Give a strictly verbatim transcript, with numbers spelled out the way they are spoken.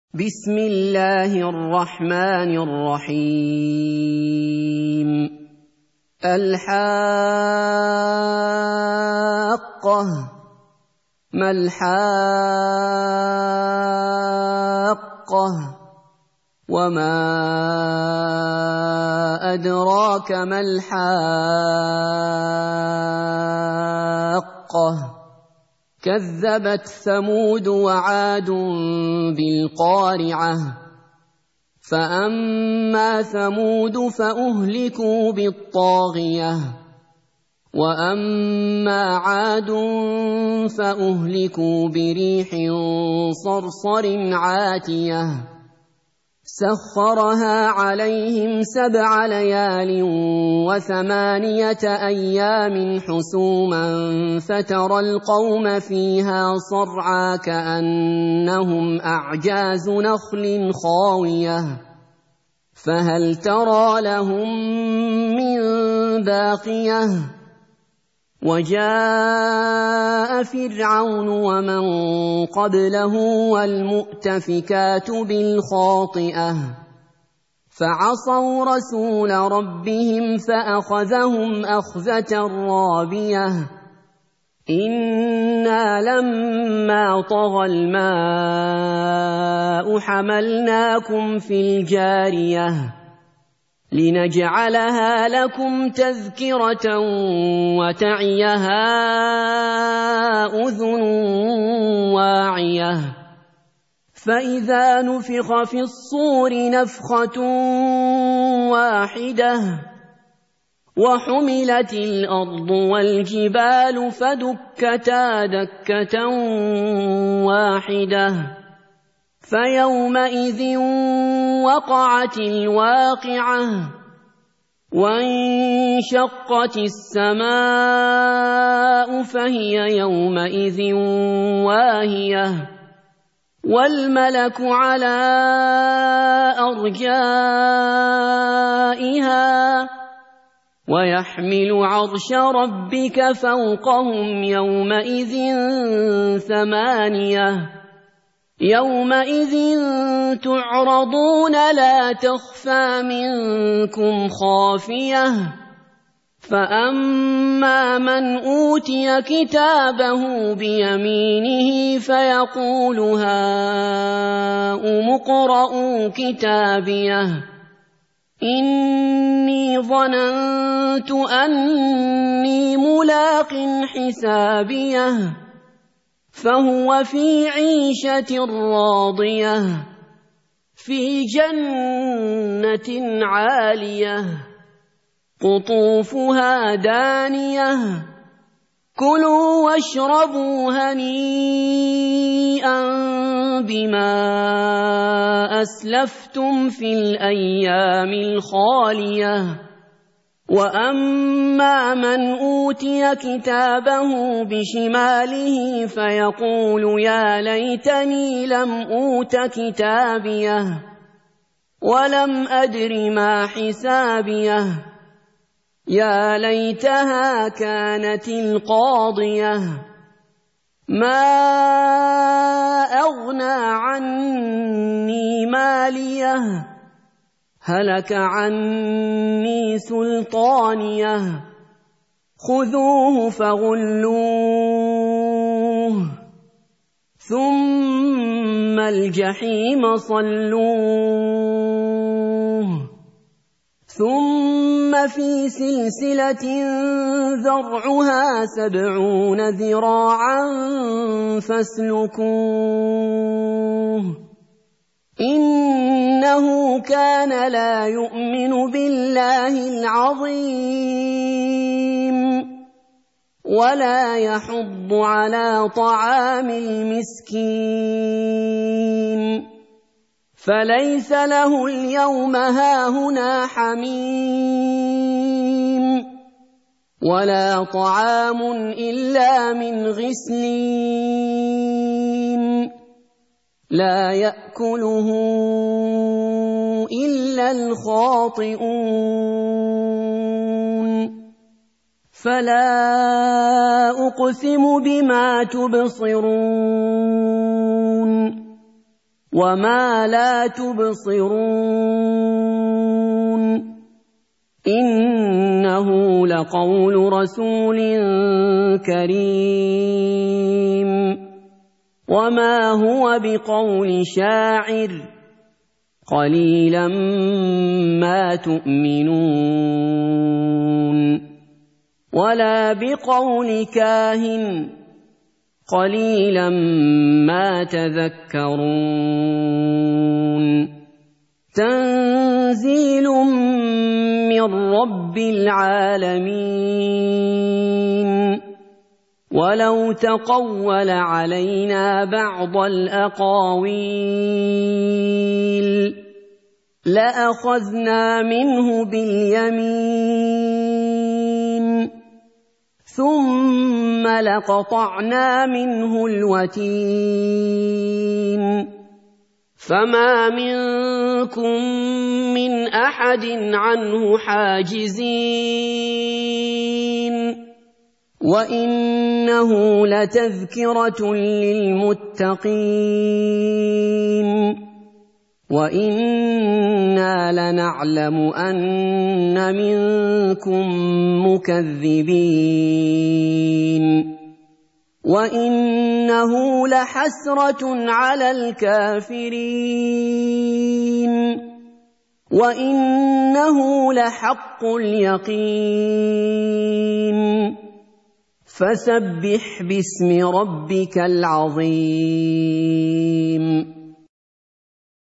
بسم الله الرحمن الرحيم الحاقة ما الحاقة وما أدراك ما الحاقة كذبت ثمود وعاد بالقارعة فأما ثمود فأهلكوا بالطاغية وأما عاد فأهلكوا بريح صرصر عاتية سخرها عليهم سبع ليال وثمانية أيام حسوما فترى القوم فيها صرعى كأنهم أعجاز نخل خاوية فهل ترى لهم من باقية وجاء فرعون ومن قبله والمؤتفكات بالخاطئة فعصوا رسول ربهم فأخذهم أخذة رابية إنا لما طغى الماء حملناكم في الجارية لنجعلها لكم تذكرة وتعيها أذن واعية فإذا نفخ في الصور نفخة واحدة وحملت الأرض والجبال فدكتا دكة واحدة فيومئذ وقعت الواقعة وانشقت السماء فهي يومئذ واهية والملك على أرجائها ويحمل عرش ربك فوقهم يومئذ ثمانية يومئذ تعرضون لا تخفى منكم خافية فأما من أوتي كتابه بيمينه فيقول هاؤم اقرءوا كتابيه إني ظننت أني ملاق حسابيه فهو في عيشة راضية في جنة عالية قطوفها دانية كلوا واشربوا هنيئا بما أسلفتم في الأيام الخالية وأما من أوتي كتابه بشماله فيقول يا ليتني لم أوت كتابيه ولم أدر ما حسابيه يا ليتها كانت القاضية ما أغنى عني ماليه هلك عني سلطانيه خذوه فغلوه ثم الجحيم صلوه ثم في سلسلة ذرعها سبعون ذراعا فاسلكوه إنه كان لا يؤمن بالله العظيم ولا يحض على طعام المسكين فليس له اليوم هاهنا حميم ولا طعام إلا من غسلين لا يأكله إلا الخاطئون فلا أقسم بما تبصرون وما لا تبصرون إنه لقول رسول كريم وما هو بقول شاعر قليلا ما تؤمنون ولا بقول كاهن قليلا ما تذكرون تنزيل من رب العالمين ولو تقول علينا بعض الأقاويل لأخذنا منه باليمين ثم لقطعنا منه الوتين فما منكم من أحد عنه حاجزين وإنه لتذكرة للمتقين وإنا لنعلم أن منكم مكذبين وإنه لحسرة على الكافرين وإنه لحق اليقين فسبح باسم ربك العظيم